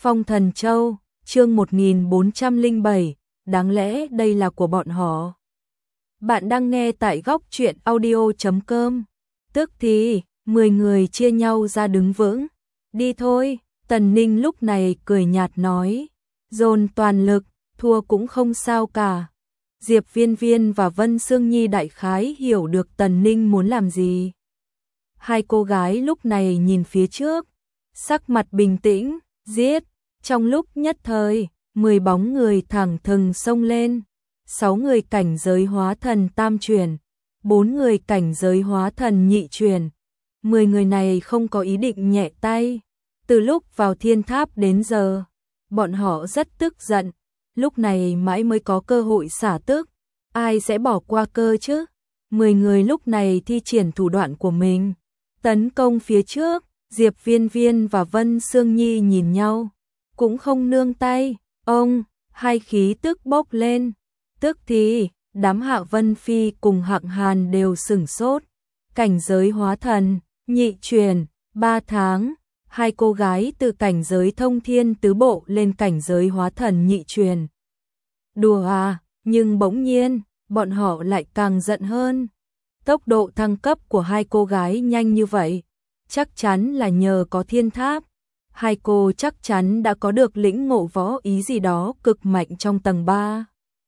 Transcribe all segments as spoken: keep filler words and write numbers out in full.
Phong Thần Châu, chương một nghìn bốn trăm lẻ bảy, đáng lẽ đây là của bọn họ. Bạn đang nghe tại góc truyện audio chấm com. Tức thì, mười người chia nhau ra đứng vững. Đi thôi, Tần Ninh lúc này cười nhạt nói. Dồn toàn lực, thua cũng không sao cả. Diệp Viên Viên và Vân Sương Nhi đại khái hiểu được Tần Ninh muốn làm gì. Hai cô gái lúc này nhìn phía trước, sắc mặt bình tĩnh, giết. Trong lúc nhất thời, mười bóng người thẳng thừng xông lên. Sáu người cảnh giới hóa thần tam truyền, bốn người cảnh giới hóa thần nhị truyền. Mười người này không có ý định nhẹ tay. Từ lúc vào thiên tháp đến giờ, bọn họ rất tức giận. Lúc này mãi mới có cơ hội xả tức. Ai sẽ bỏ qua cơ chứ? Mười người lúc này thi triển thủ đoạn của mình. Tấn công phía trước, Diệp Viên Viên và Vân Sương Nhi nhìn nhau. Cũng không nương tay, ông, hai khí tức bốc lên. Tức thì, đám Hạ Vân Phi cùng Hạng Hàn đều sửng sốt. Cảnh giới hóa thần, nhị truyền, ba tháng. Hai cô gái từ cảnh giới thông thiên tứ bộ lên cảnh giới hóa thần nhị truyền. Đùa à, nhưng bỗng nhiên, bọn họ lại càng giận hơn. Tốc độ thăng cấp của hai cô gái nhanh như vậy, chắc chắn là nhờ có thiên tháp. Hai cô chắc chắn đã có được lĩnh ngộ võ ý gì đó cực mạnh trong tầng ba.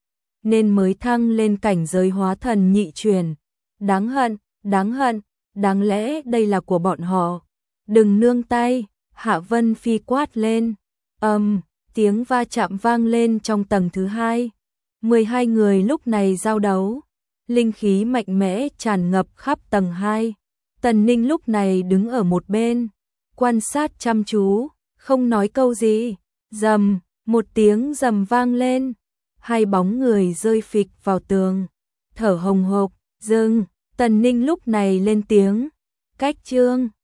Nên mới thăng lên cảnh giới hóa thần nhị truyền. Đáng hận, đáng hận, đáng lẽ đây là của bọn họ. Đừng nương tay, Hạ Vân Phi quát lên. Ầm, um, tiếng va chạm vang lên trong tầng thứ hai. mười hai người lúc này giao đấu. Linh khí mạnh mẽ tràn ngập khắp tầng hai. Tần Ninh lúc này đứng ở một bên, quan sát chăm chú, không nói câu gì. Rầm, một tiếng rầm vang lên. Hai bóng người rơi phịch vào tường, thở hồng hộc. Dừng, Tần Ninh lúc này lên tiếng. Cách trương,